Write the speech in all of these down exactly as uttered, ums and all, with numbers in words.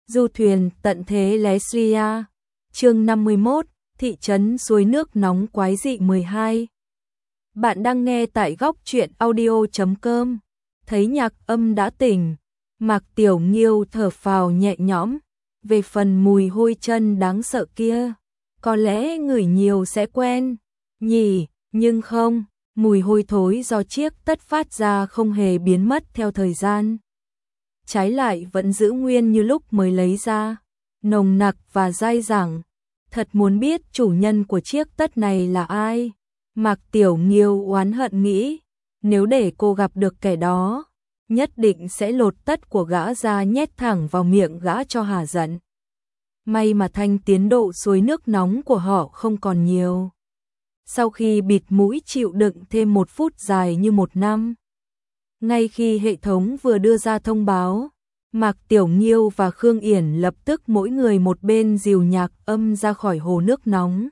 Du thuyền tận thế Leslia. Chương năm mươi mốt, thị trấn suối nước nóng quái dị mười hai. Bạn đang nghe tại góc truyện audio chấm com. Thấy Nhạc Âm đã tỉnh, Mạc Tiểu Nghiêu thở phào nhẹ nhõm. Về phần mùi hôi chân đáng sợ kia, có lẽ ngửi nhiều sẽ quen nhỉ, nhưng không, mùi hôi thối do chiếc tất phát ra không hề biến mất theo thời gian. Trái lại vẫn giữ nguyên như lúc mới lấy ra, nồng nặc và dai dẳng. Thật muốn biết chủ nhân của chiếc tất này là ai. Mạc Tiểu Nghiêu oán hận nghĩ, nếu để cô gặp được kẻ đó, nhất định sẽ lột tất của gã ra nhét thẳng vào miệng gã cho hả giận. May mà thanh tiến độ suối nước nóng của họ không còn nhiều. Sau khi bịt mũi chịu đựng thêm một phút dài như một năm. Ngay khi hệ thống vừa đưa ra thông báo, Mạc Tiểu Nghiêu và Khương Yển lập tức mỗi người một bên dìu Nhạc Âm ra khỏi hồ nước nóng.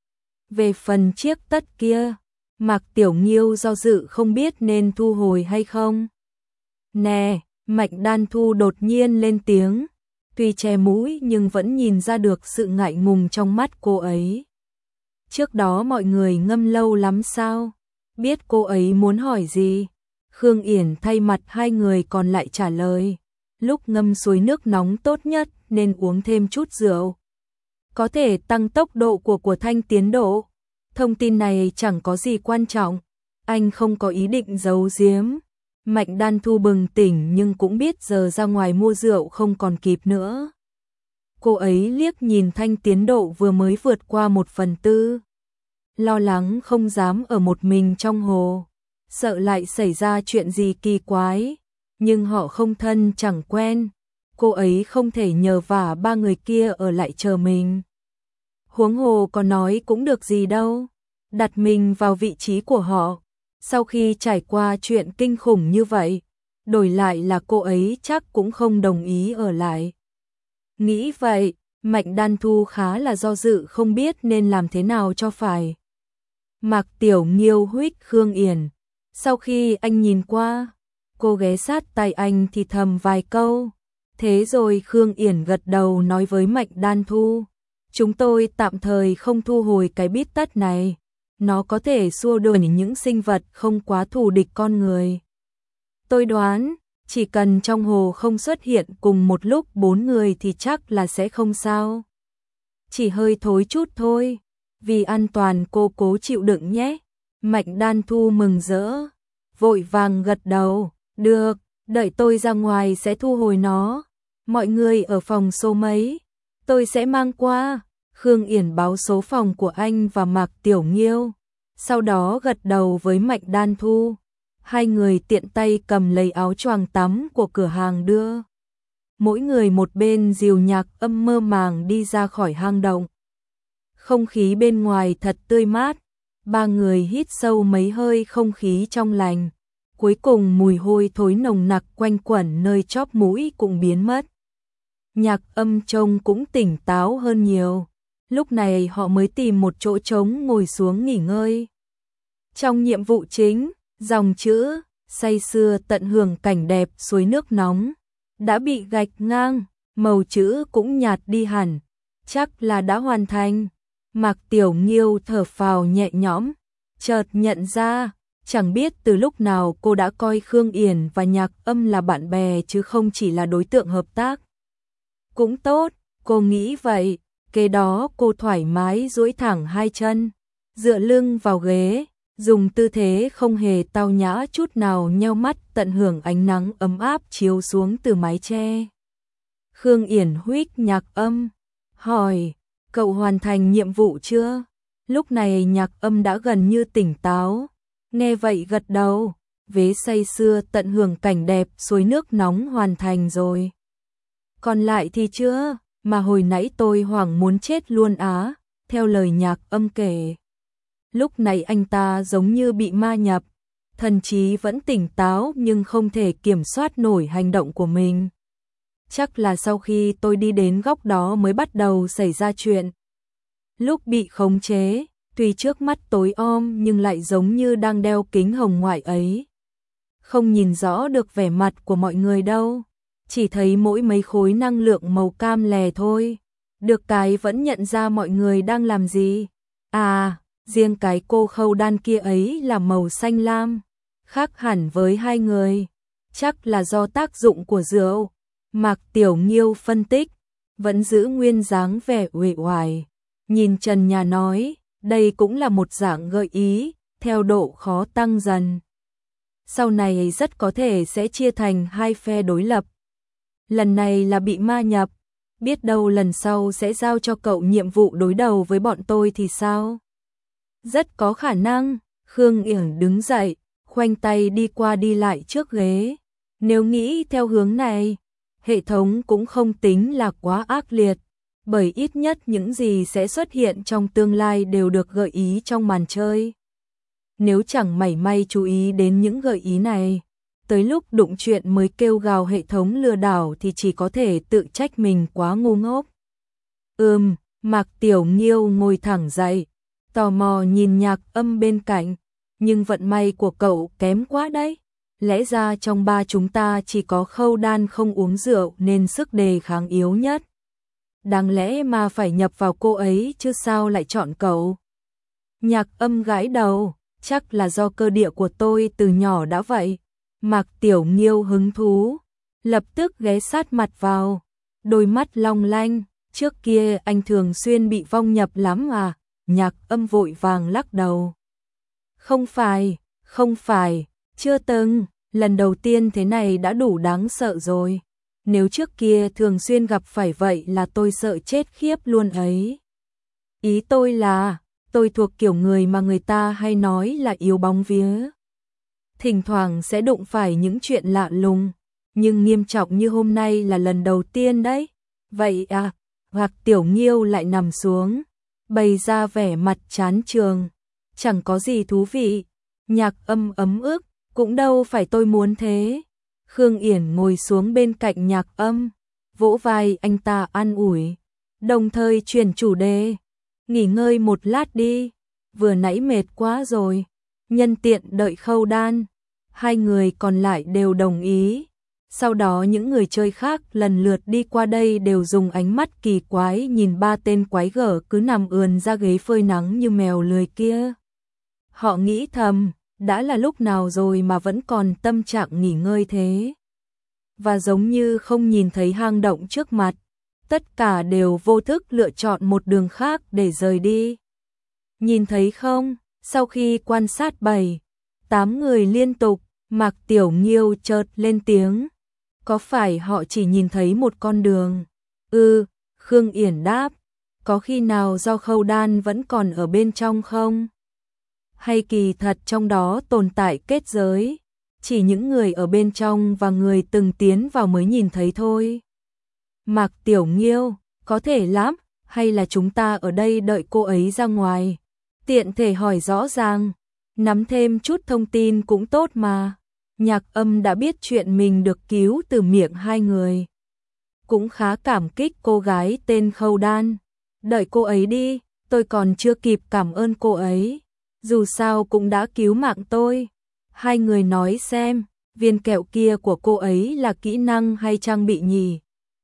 Về phần chiếc tất kia, Mạc Tiểu Nghiêu do dự không biết nên thu hồi hay không. Nè, Mạnh Đan Thu đột nhiên lên tiếng, tuy che mũi nhưng vẫn nhìn ra được sự ngại ngùng trong mắt cô ấy. Trước đó mọi người ngâm lâu lắm sao? Biết cô ấy muốn hỏi gì? Khương Yển thay mặt hai người còn lại trả lời, lúc ngâm suối nước nóng tốt nhất nên uống thêm chút rượu. Có thể tăng tốc độ của của thanh tiến độ. Thông tin này chẳng có gì quan trọng, anh không có ý định giấu giếm. Mạnh Đan Thu bừng tỉnh nhưng cũng biết giờ ra ngoài mua rượu không còn kịp nữa. Cô ấy liếc nhìn thanh tiến độ vừa mới vượt qua một phần tư. Lo lắng không dám ở một mình trong hồ, sợ lại xảy ra chuyện gì kỳ quái. Nhưng họ không thân chẳng quen, cô ấy không thể nhờ vả ba người kia ở lại chờ mình. Huống hồ có nói cũng được gì đâu, đặt mình vào vị trí của họ. Sau khi trải qua chuyện kinh khủng như vậy, đổi lại là cô ấy chắc cũng không đồng ý ở lại. Nghĩ vậy, Mạnh Đan Thu khá là do dự không biết nên làm thế nào cho phải. Mạc Tiểu Nghiêu huých Khương Yển. Sau khi anh nhìn qua, cô ghé sát tai anh thì thầm vài câu. Thế rồi Khương Yển gật đầu nói với Mạnh Đan Thu, chúng tôi tạm thời không thu hồi cái bít tất này. Nó có thể xua đuổi những sinh vật không quá thù địch con người. Tôi đoán, chỉ cần trong hồ không xuất hiện cùng một lúc bốn người thì chắc là sẽ không sao. Chỉ hơi thối chút thôi, vì an toàn cô cố chịu đựng nhé. Mạnh Đan Thu mừng rỡ, vội vàng gật đầu, được, đợi tôi ra ngoài sẽ thu hồi nó. Mọi người ở phòng số mấy, tôi sẽ mang qua. Khương Yển báo số phòng của anh và Mạc Tiểu Nghiêu, sau đó gật đầu với Mạnh Đan Thu. Hai người tiện tay cầm lấy áo choàng tắm của cửa hàng đưa. Mỗi người một bên dìu Nhạc Âm mơ màng đi ra khỏi hang động. Không khí bên ngoài thật tươi mát, ba người hít sâu mấy hơi không khí trong lành. Cuối cùng mùi hôi thối nồng nặc quanh quẩn nơi chóp mũi cũng biến mất. Nhạc Âm trông cũng tỉnh táo hơn nhiều. Lúc này họ mới tìm một chỗ trống ngồi xuống nghỉ ngơi. Trong nhiệm vụ chính, dòng chữ say sưa tận hưởng cảnh đẹp suối nước nóng đã bị gạch ngang, màu chữ cũng nhạt đi hẳn, chắc là đã hoàn thành. Mạc Tiểu Nghiêu thở phào nhẹ nhõm, chợt nhận ra, chẳng biết từ lúc nào cô đã coi Khương Yển và Nhạc Âm là bạn bè chứ không chỉ là đối tượng hợp tác. Cũng tốt, cô nghĩ vậy. Kế đó cô thoải mái duỗi thẳng hai chân, dựa lưng vào ghế, dùng tư thế không hề tao nhã chút nào nheo mắt tận hưởng ánh nắng ấm áp chiếu xuống từ mái che. Khương Yển huých Nhạc Âm, hỏi, cậu hoàn thành nhiệm vụ chưa? Lúc này Nhạc Âm đã gần như tỉnh táo, nghe vậy gật đầu, vế say sưa tận hưởng cảnh đẹp suối nước nóng hoàn thành rồi. Còn lại thì chưa? Mà hồi nãy tôi hoảng muốn chết luôn á, theo lời Nhạc Âm kể. Lúc này anh ta giống như bị ma nhập, thần trí vẫn tỉnh táo nhưng không thể kiểm soát nổi hành động của mình. Chắc là sau khi tôi đi đến góc đó mới bắt đầu xảy ra chuyện. Lúc bị khống chế, tuy trước mắt tối om nhưng lại giống như đang đeo kính hồng ngoại ấy. Không nhìn rõ được vẻ mặt của mọi người đâu. chỉ thấy mỗi mấy khối năng lượng màu cam lè thôi. Được cái vẫn nhận ra mọi người đang làm gì. À, riêng cái cô khâu đan kia ấy là màu xanh lam, khác hẳn với hai người. Chắc là do tác dụng của rượu. Mạc Tiểu Nghiêu phân tích, vẫn giữ nguyên dáng vẻ uể oải. Nhìn trần nhà nói, đây cũng là một dạng gợi ý, theo độ khó tăng dần. Sau này rất có thể sẽ chia thành hai phe đối lập. Lần này là bị ma nhập, biết đâu lần sau sẽ giao cho cậu nhiệm vụ đối đầu với bọn tôi thì sao? Rất có khả năng. Khương Yển đứng dậy, khoanh tay đi qua đi lại trước ghế. Nếu nghĩ theo hướng này, hệ thống cũng không tính là quá ác liệt, bởi ít nhất những gì sẽ xuất hiện trong tương lai đều được gợi ý trong màn chơi. Nếu chẳng mảy may chú ý đến những gợi ý này, tới lúc đụng chuyện mới kêu gào hệ thống lừa đảo thì chỉ có thể tự trách mình quá ngu ngốc. Ừm, Mạc Tiểu Nghiêu ngồi thẳng dậy, tò mò nhìn Nhạc Âm bên cạnh, nhưng vận may của cậu kém quá đấy. Lẽ ra trong ba chúng ta chỉ có Khâu Đan không uống rượu nên sức đề kháng yếu nhất. Đáng lẽ mà phải nhập vào cô ấy chứ sao lại chọn cậu? Nhạc Âm gãi đầu, chắc là do cơ địa của tôi từ nhỏ đã vậy. Mạc Tiểu Nghiêu hứng thú, lập tức ghé sát mặt vào, đôi mắt long lanh, trước kia anh thường xuyên bị vong nhập lắm à? Nhạc Âm vội vàng lắc đầu. Không phải, không phải, chưa từng, lần đầu tiên thế này đã đủ đáng sợ rồi. Nếu trước kia thường xuyên gặp phải vậy là tôi sợ chết khiếp luôn ấy. Ý tôi là, tôi thuộc kiểu người mà người ta hay nói là yếu bóng vía. Thỉnh thoảng sẽ đụng phải những chuyện lạ lùng, nhưng nghiêm trọng như hôm nay là lần đầu tiên đấy. Vậy à, hoặc Tiểu Nghiêu lại nằm xuống, bày ra vẻ mặt chán chường. Chẳng có gì thú vị. Nhạc Âm ấm ức, cũng đâu phải tôi muốn thế. Khương Yển ngồi xuống bên cạnh Nhạc Âm, vỗ vai anh ta an ủi, đồng thời chuyển chủ đề. Nghỉ ngơi một lát đi, vừa nãy mệt quá rồi. Nhân tiện đợi Khâu Đan, hai người còn lại đều đồng ý. Sau đó những người chơi khác lần lượt đi qua đây đều dùng ánh mắt kỳ quái nhìn ba tên quái gở cứ nằm ườn ra ghế phơi nắng như mèo lười kia. Họ nghĩ thầm, đã là lúc nào rồi mà vẫn còn tâm trạng nghỉ ngơi thế. Và giống như không nhìn thấy hang động trước mặt, tất cả đều vô thức lựa chọn một đường khác để rời đi. Nhìn thấy không, sau khi quan sát bảy, tám người liên tục, Mạc Tiểu Nghiêu chợt lên tiếng. Có phải họ chỉ nhìn thấy một con đường? Ừ, Khương Yển đáp. Có khi nào do Khâu Đan vẫn còn ở bên trong không? Hay kỳ thật trong đó tồn tại kết giới, chỉ những người ở bên trong và người từng tiến vào mới nhìn thấy thôi. Mạc Tiểu Nghiêu, có thể lắm, hay là chúng ta ở đây đợi cô ấy ra ngoài? Tiện thể hỏi rõ ràng, nắm thêm chút thông tin cũng tốt mà. Nhạc Âm đã biết chuyện mình được cứu từ miệng hai người, cũng khá cảm kích cô gái tên Khâu Đan. Đợi cô ấy đi, tôi còn chưa kịp cảm ơn cô ấy. Dù sao cũng đã cứu mạng tôi. Hai người nói xem, viên kẹo kia của cô ấy là kỹ năng hay trang bị nhỉ?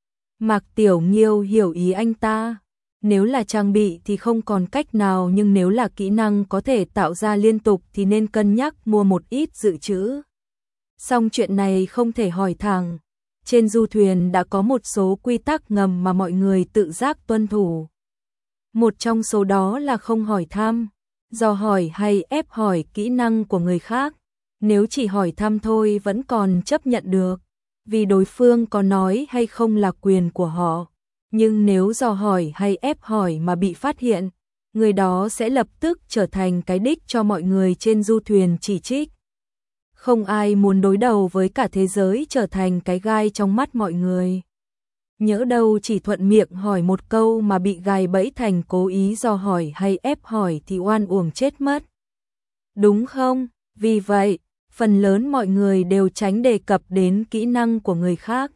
Mạc Tiểu Nghiêu hiểu ý anh ta. Nếu là trang bị thì không còn cách nào, nhưng nếu là kỹ năng có thể tạo ra liên tục thì nên cân nhắc mua một ít dự trữ. Song chuyện này không thể hỏi thẳng. Trên du thuyền đã có một số quy tắc ngầm mà mọi người tự giác tuân thủ. Một trong số đó là không hỏi thăm, dò hỏi hay ép hỏi kỹ năng của người khác. Nếu chỉ hỏi thăm thôi vẫn còn chấp nhận được, vì đối phương có nói hay không là quyền của họ. Nhưng nếu dò hỏi hay ép hỏi mà bị phát hiện, người đó sẽ lập tức trở thành cái đích cho mọi người trên du thuyền chỉ trích. Không ai muốn đối đầu với cả thế giới trở thành cái gai trong mắt mọi người. Nhỡ đâu chỉ thuận miệng hỏi một câu mà bị gài bẫy thành cố ý dò hỏi hay ép hỏi thì oan uổng chết mất. Đúng không? Vì vậy, phần lớn mọi người đều tránh đề cập đến kỹ năng của người khác,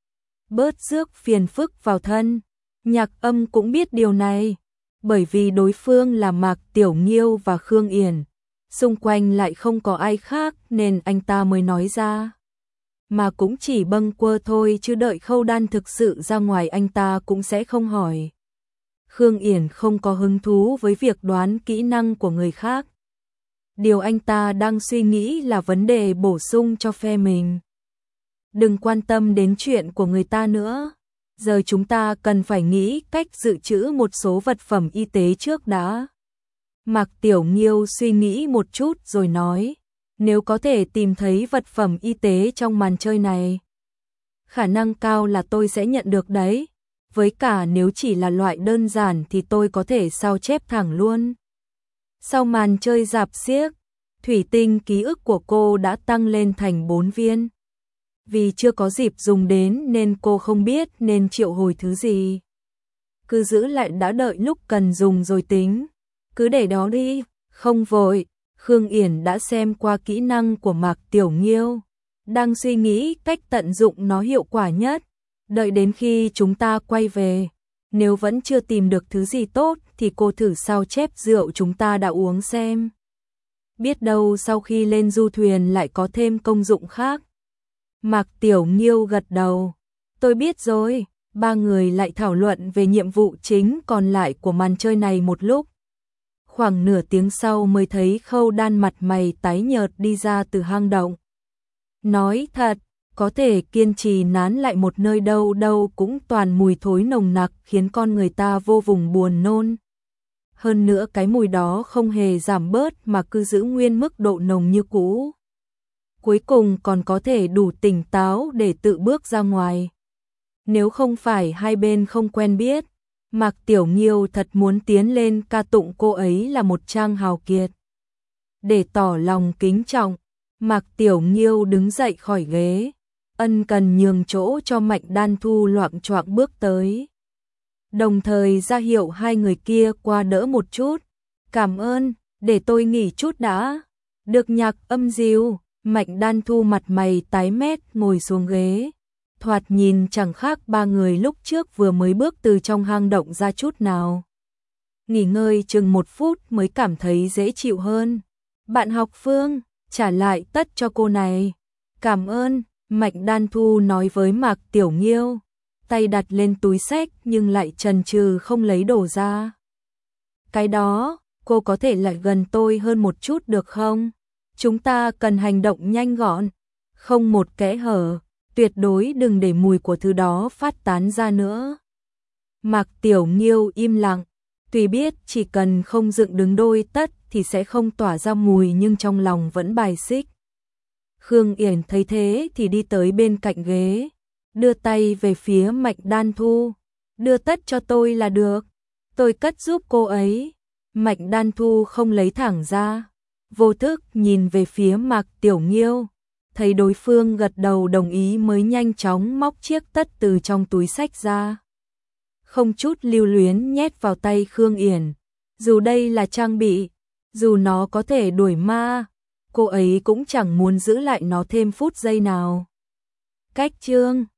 bớt rước phiền phức vào thân. Nhạc Âm cũng biết điều này, bởi vì đối phương là Mạc Tiểu Nghiêu và Khương Yển, xung quanh lại không có ai khác nên anh ta mới nói ra. mà cũng chỉ bâng quơ thôi chứ đợi Khâu Đan thực sự ra ngoài anh ta cũng sẽ không hỏi. Khương Yển không có hứng thú với việc đoán kỹ năng của người khác. Điều anh ta đang suy nghĩ là vấn đề bổ sung cho phe mình. Đừng quan tâm đến chuyện của người ta nữa. Giờ chúng ta cần phải nghĩ cách dự trữ một số vật phẩm y tế trước đã. Mạc Tiểu Nghiêu suy nghĩ một chút rồi nói, nếu có thể tìm thấy vật phẩm y tế trong màn chơi này, khả năng cao là tôi sẽ nhận được đấy. Với cả nếu chỉ là loại đơn giản thì tôi có thể sao chép thẳng luôn. Sau màn chơi rạp xiếc, thủy tinh ký ức của cô đã tăng lên thành bốn viên. Vì chưa có dịp dùng đến nên cô không biết nên triệu hồi thứ gì. Cứ giữ lại đã đợi lúc cần dùng rồi tính. Cứ để đó đi, không vội. Khương Yển đã xem qua kỹ năng của Mạc Tiểu Nghiêu, đang suy nghĩ cách tận dụng nó hiệu quả nhất. Đợi đến khi chúng ta quay về, nếu vẫn chưa tìm được thứ gì tốt thì cô thử sao chép rượu chúng ta đã uống xem. Biết đâu sau khi lên du thuyền lại có thêm công dụng khác. Mạc Tiểu Nghiêu gật đầu. Tôi biết rồi. Ba người lại thảo luận về nhiệm vụ chính còn lại của màn chơi này một lúc. Khoảng nửa tiếng sau mới thấy Khâu Đan mặt mày tái nhợt đi ra từ hang động. Nói thật, có thể kiên trì nán lại một nơi đâu đâu cũng toàn mùi thối nồng nặc khiến con người ta vô vùng buồn nôn. Hơn nữa cái mùi đó không hề giảm bớt mà cứ giữ nguyên mức độ nồng như cũ. Cuối cùng còn có thể đủ tỉnh táo để tự bước ra ngoài. Nếu không phải hai bên không quen biết, Mạc Tiểu Nghiêu thật muốn tiến lên ca tụng cô ấy là một trang hào kiệt. Để tỏ lòng kính trọng, Mạc Tiểu Nghiêu đứng dậy khỏi ghế, ân cần nhường chỗ cho Mạnh Đan Thu loạng choạng bước tới. Đồng thời ra hiệu hai người kia qua đỡ một chút. Cảm ơn, để tôi nghỉ chút đã. Được Nhạc Âm dìu. Mạnh Đan Thu mặt mày tái mét ngồi xuống ghế. Thoạt nhìn chẳng khác ba người lúc trước vừa mới bước từ trong hang động ra chút nào. Nghỉ ngơi chừng một phút mới cảm thấy dễ chịu hơn. Bạn học Phương, trả lại tất cho cô này. Cảm ơn, Mạnh Đan Thu nói với Mạc Tiểu Nghiêu. Tay đặt lên túi xách nhưng lại chần chừ không lấy đồ ra. Cái đó, cô có thể lại gần tôi hơn một chút được không? Chúng ta cần hành động nhanh gọn, không một kẽ hở, tuyệt đối đừng để mùi của thứ đó phát tán ra nữa. Mạc Tiểu Nghiêu im lặng, tuy biết chỉ cần không dựng đứng đôi tất thì sẽ không tỏa ra mùi nhưng trong lòng vẫn bài xích. Khương Yển thấy thế thì đi tới bên cạnh ghế, đưa tay về phía Mạnh Đan Thu, đưa tất cho tôi là được, tôi cất giúp cô ấy. Mạnh Đan Thu không lấy thẳng ra, vô thức nhìn về phía Mạc Tiểu Nghiêu, thấy đối phương gật đầu đồng ý mới nhanh chóng móc chiếc tất từ trong túi xách ra. Không chút lưu luyến nhét vào tay Khương Yển. Dù đây là trang bị, dù nó có thể đuổi ma, cô ấy cũng chẳng muốn giữ lại nó thêm phút giây nào. Cách chương